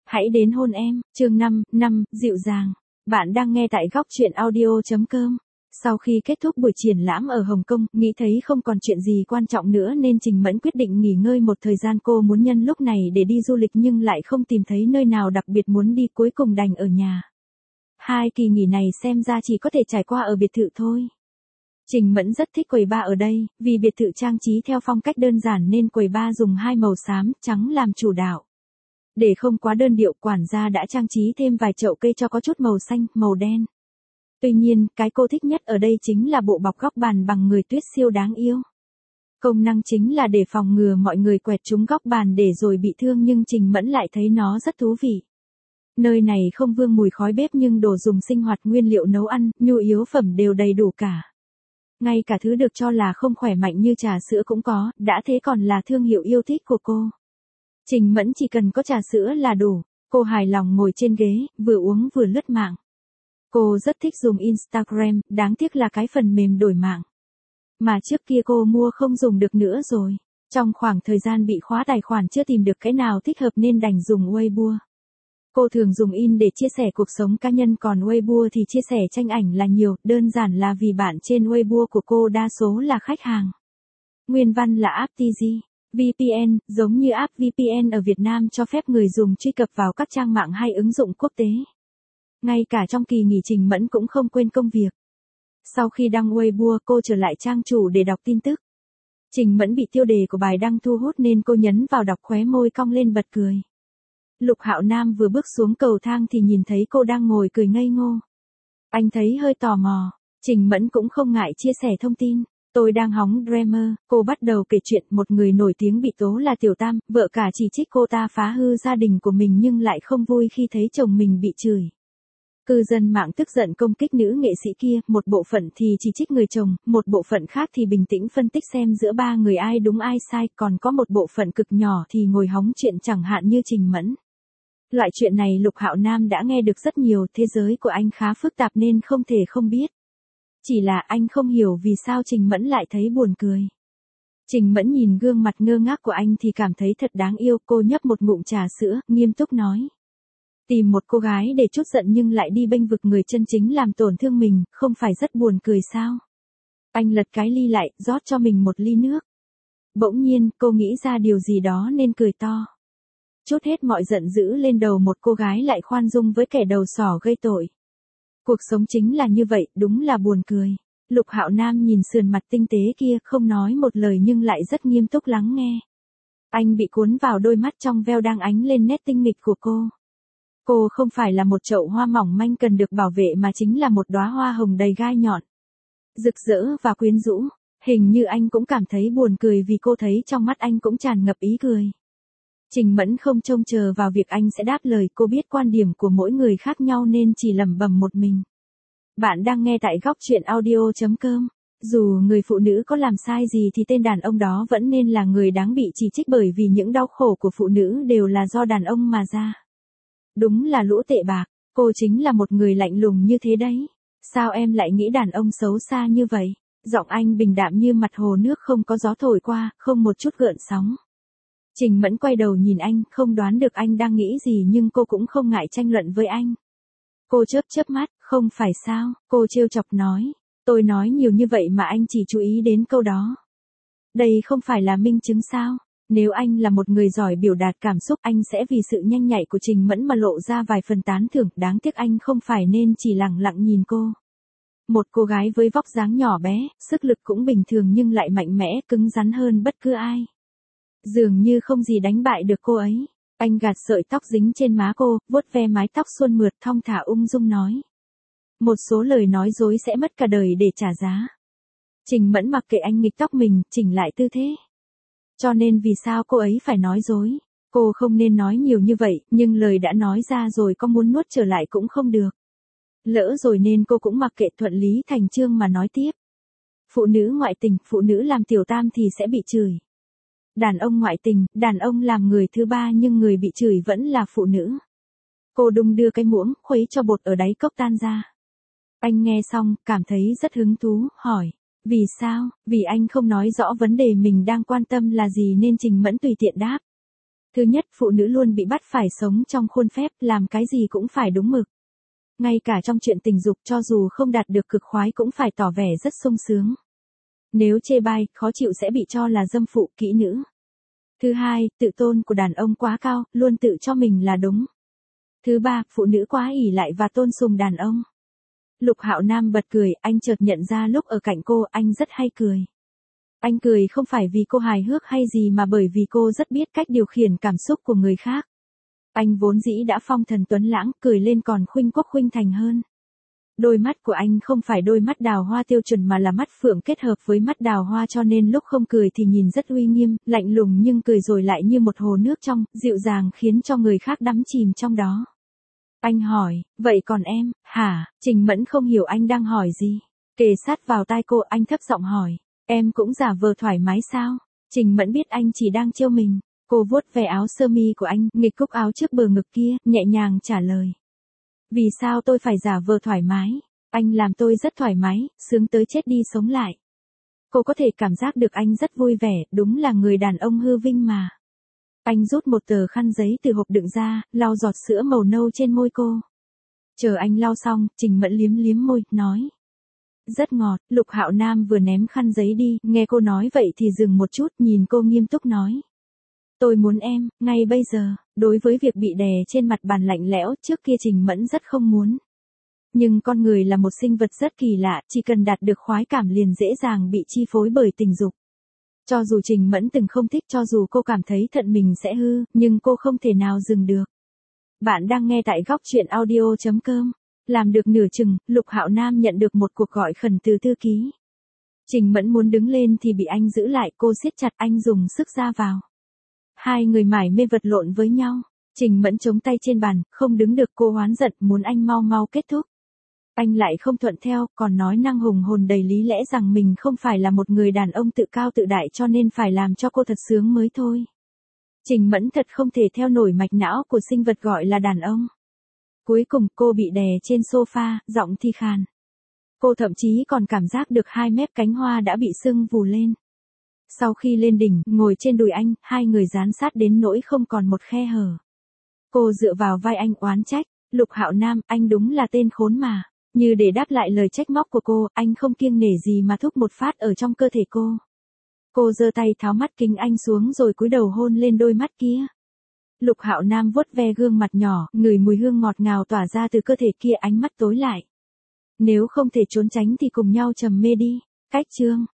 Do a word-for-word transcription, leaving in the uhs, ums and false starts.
Hãy đến hôn em, chương năm, năm, dịu dàng. Bạn đang nghe tại góc truyện audio.com. Sau khi kết thúc buổi triển lãm ở Hồng Kông, nghĩ thấy không còn chuyện gì quan trọng nữa nên Trình Mẫn quyết định nghỉ ngơi một thời gian. Cô muốn nhân lúc này để đi du lịch nhưng lại không tìm thấy nơi nào đặc biệt muốn đi, cuối cùng đành ở nhà. Hai kỳ nghỉ này xem ra chỉ có thể trải qua ở biệt thự thôi. Trình Mẫn rất thích quầy bar ở đây, vì biệt thự trang trí theo phong cách đơn giản nên quầy bar dùng hai màu xám, trắng làm chủ đạo. Để không quá đơn điệu, quản gia đã trang trí thêm vài chậu cây cho có chút màu xanh, màu đen. Tuy nhiên, cái cô thích nhất ở đây chính là bộ bọc góc bàn bằng người tuyết siêu đáng yêu. Công năng chính là để phòng ngừa mọi người quẹt trúng góc bàn để rồi bị thương, nhưng Trình Mẫn lại thấy nó rất thú vị. Nơi này không vương mùi khói bếp nhưng đồ dùng sinh hoạt, nguyên liệu nấu ăn, nhu yếu phẩm đều đầy đủ cả. Ngay cả thứ được cho là không khỏe mạnh như trà sữa cũng có, đã thế còn là thương hiệu yêu thích của cô. Trình Mẫn chỉ cần có trà sữa là đủ. Cô hài lòng ngồi trên ghế, vừa uống vừa lướt mạng. Cô rất thích dùng Instagram, đáng tiếc là cái phần mềm đổi mạng mà trước kia cô mua không dùng được nữa rồi. Trong khoảng thời gian bị khóa tài khoản chưa tìm được cái nào thích hợp nên đành dùng Weibo. Cô thường dùng In để chia sẻ cuộc sống cá nhân, còn Weibo thì chia sẻ tranh ảnh là nhiều, đơn giản là vì bạn trên Weibo của cô đa số là khách hàng. Nguyên văn là app tê giê. vê pê en, giống như app vê pê en ở Việt Nam, cho phép người dùng truy cập vào các trang mạng hay ứng dụng quốc tế. Ngay cả trong kỳ nghỉ, Trình Mẫn cũng không quên công việc. Sau khi đăng Weibo, cô trở lại trang chủ để đọc tin tức. Trình Mẫn bị tiêu đề của bài đăng thu hút nên cô nhấn vào đọc, khóe môi cong lên bật cười. Lục Hạo Nam vừa bước xuống cầu thang thì nhìn thấy cô đang ngồi cười ngây ngô. Anh thấy hơi tò mò, Trình Mẫn cũng không ngại chia sẻ thông tin. Tôi đang hóng drama, cô bắt đầu kể chuyện. Một người nổi tiếng bị tố là tiểu tam, vợ cả chỉ trích cô ta phá hư gia đình của mình nhưng lại không vui khi thấy chồng mình bị chửi. Cư dân mạng tức giận công kích nữ nghệ sĩ kia, một bộ phận thì chỉ trích người chồng, một bộ phận khác thì bình tĩnh phân tích xem giữa ba người ai đúng ai sai, còn có một bộ phận cực nhỏ thì ngồi hóng chuyện, chẳng hạn như Trình Mẫn. Loại chuyện này Lục Hạo Nam đã nghe được rất nhiều, thế giới của anh khá phức tạp nên không thể không biết. Chỉ là anh không hiểu vì sao Trình Mẫn lại thấy buồn cười. Trình Mẫn nhìn gương mặt ngơ ngác của anh thì cảm thấy thật đáng yêu. Cô nhấp một ngụm trà sữa, nghiêm túc nói. Tìm một cô gái để trút giận nhưng lại đi bênh vực người chân chính làm tổn thương mình, không phải rất buồn cười sao? Anh lật cái ly lại, rót cho mình một ly nước. Bỗng nhiên, cô nghĩ ra điều gì đó nên cười to. Trút hết mọi giận dữ lên đầu một cô gái lại khoan dung với kẻ đầu sỏ gây tội. Cuộc sống chính là như vậy, đúng là buồn cười. Lục Hạo Nam nhìn sườn mặt tinh tế kia, không nói một lời nhưng lại rất nghiêm túc lắng nghe. Anh bị cuốn vào đôi mắt trong veo đang ánh lên nét tinh nghịch của cô. Cô không phải là một chậu hoa mỏng manh cần được bảo vệ mà chính là một đóa hoa hồng đầy gai nhọn, rực rỡ và quyến rũ. Hình như anh cũng cảm thấy buồn cười vì cô thấy trong mắt anh cũng tràn ngập ý cười. Trình Mẫn không trông chờ vào việc anh sẽ đáp lời, cô biết quan điểm của mỗi người khác nhau nên chỉ lẩm bẩm một mình. Bạn đang nghe tại góc truyện audio.com. Dù người phụ nữ có làm sai gì thì tên đàn ông đó vẫn nên là người đáng bị chỉ trích, bởi vì những đau khổ của phụ nữ đều là do đàn ông mà ra. Đúng là lũ tệ bạc, cô chính là một người lạnh lùng như thế đấy. Sao em lại nghĩ đàn ông xấu xa như vậy? Giọng anh bình đạm như mặt hồ nước không có gió thổi qua, không một chút gợn sóng. Trình Mẫn quay đầu nhìn anh, không đoán được anh đang nghĩ gì nhưng cô cũng không ngại tranh luận với anh. Cô chớp chớp mắt, không phải sao, cô trêu chọc nói. Tôi nói nhiều như vậy mà anh chỉ chú ý đến câu đó. Đây không phải là minh chứng sao? Nếu anh là một người giỏi biểu đạt cảm xúc, anh sẽ vì sự nhanh nhạy của Trình Mẫn mà lộ ra vài phần tán thưởng, đáng tiếc anh không phải nên chỉ lặng lặng nhìn cô. Một cô gái với vóc dáng nhỏ bé, sức lực cũng bình thường nhưng lại mạnh mẽ, cứng rắn hơn bất cứ ai. Dường như không gì đánh bại được cô ấy. Anh gạt sợi tóc dính trên má cô, vuốt ve mái tóc suôn mượt, thong thả ung dung nói. Một số lời nói dối sẽ mất cả đời để trả giá. Trình Mẫn mặc kệ anh nghịch tóc mình, chỉnh lại tư thế. Cho nên vì sao cô ấy phải nói dối? Cô không nên nói nhiều như vậy, nhưng lời đã nói ra rồi, có muốn nuốt trở lại cũng không được. Lỡ rồi nên cô cũng mặc kệ, thuận lý thành chương mà nói tiếp. Phụ nữ ngoại tình, phụ nữ làm tiểu tam thì sẽ bị chửi. Đàn ông ngoại tình, đàn ông làm người thứ ba nhưng người bị chửi vẫn là phụ nữ. Cô đung đưa cái muỗng, khuấy cho bột ở đáy cốc tan ra. Anh nghe xong, cảm thấy rất hứng thú, hỏi. Vì sao? Vì anh không nói rõ vấn đề mình đang quan tâm là gì nên Trình Mẫn tùy tiện đáp. Thứ nhất, phụ nữ luôn bị bắt phải sống trong khuôn phép, làm cái gì cũng phải đúng mực. Ngay cả trong chuyện tình dục, cho dù không đạt được cực khoái cũng phải tỏ vẻ rất sung sướng. Nếu chê bai, khó chịu sẽ bị cho là dâm phụ, kỹ nữ. Thứ hai, tự tôn của đàn ông quá cao, luôn tự cho mình là đúng. Thứ ba, phụ nữ quá ỷ lại và tôn sùng đàn ông. Lục Hạo Nam bật cười, anh chợt nhận ra lúc ở cạnh cô, anh rất hay cười. Anh cười không phải vì cô hài hước hay gì mà bởi vì cô rất biết cách điều khiển cảm xúc của người khác. Anh vốn dĩ đã phong thần tuấn lãng, cười lên còn khuynh quốc khuynh thành hơn. Đôi mắt của anh không phải đôi mắt đào hoa tiêu chuẩn mà là mắt phượng kết hợp với mắt đào hoa, cho nên lúc không cười thì nhìn rất uy nghiêm, lạnh lùng, nhưng cười rồi lại như một hồ nước trong, dịu dàng khiến cho người khác đắm chìm trong đó. Anh hỏi, vậy còn em, hả? Trình Mẫn không hiểu anh đang hỏi gì. Kề sát vào tai cô, anh thấp giọng hỏi, em cũng giả vờ thoải mái sao? Trình Mẫn biết anh chỉ đang trêu mình. Cô vuốt về áo sơ mi của anh, nghịch cúc áo trước bờ ngực kia, nhẹ nhàng trả lời. Vì sao tôi phải giả vờ thoải mái? Anh làm tôi rất thoải mái, sướng tới chết đi sống lại. Cô có thể cảm giác được anh rất vui vẻ, đúng là người đàn ông hư vinh mà. Anh rút một tờ khăn giấy từ hộp đựng ra, lau giọt sữa màu nâu trên môi cô. Chờ anh lau xong, Trình Mẫn liếm liếm môi, nói. Rất ngọt. Lục Hạo Nam vừa ném khăn giấy đi, nghe cô nói vậy thì dừng một chút, nhìn cô nghiêm túc nói. Tôi muốn em, ngay bây giờ. Đối với việc bị đè trên mặt bàn lạnh lẽo, trước kia Trình Mẫn rất không muốn. Nhưng con người là một sinh vật rất kỳ lạ, chỉ cần đạt được khoái cảm liền dễ dàng bị chi phối bởi tình dục. Cho dù Trình Mẫn từng không thích, cho dù cô cảm thấy thận mình sẽ hư, nhưng cô không thể nào dừng được. Bạn đang nghe tại góc truyện audio chấm com. Làm được nửa chừng, Lục Hạo Nam nhận được một cuộc gọi khẩn từ thư ký. Trình Mẫn muốn đứng lên thì bị anh giữ lại, cô siết chặt anh dùng sức ra vào. Hai người mải mê vật lộn với nhau. Trình Mẫn chống tay trên bàn, không đứng được, cô hoán giận, muốn anh mau mau kết thúc. Anh lại không thuận theo, còn nói năng hùng hồn đầy lý lẽ rằng mình không phải là một người đàn ông tự cao tự đại cho nên phải làm cho cô thật sướng mới thôi. Trình Mẫn thật không thể theo nổi mạch não của sinh vật gọi là đàn ông. Cuối cùng cô bị đè trên sofa, giọng thì khàn. Cô thậm chí còn cảm giác được hai mép cánh hoa đã bị sưng vù lên. Sau khi lên đỉnh, ngồi trên đùi anh, hai người dán sát đến nỗi không còn một khe hở. Cô dựa vào vai anh oán trách, Lục Hạo Nam, anh đúng là tên khốn mà. Như để đáp lại lời trách móc của cô, anh không kiêng nể gì mà thúc một phát ở trong cơ thể cô. Cô giơ tay tháo mắt kính anh xuống rồi cúi đầu hôn lên đôi mắt kia. Lục Hạo Nam vuốt ve gương mặt nhỏ, ngửi mùi hương ngọt ngào tỏa ra từ cơ thể kia, ánh mắt tối lại. Nếu không thể trốn tránh thì cùng nhau trầm mê đi. Cách chương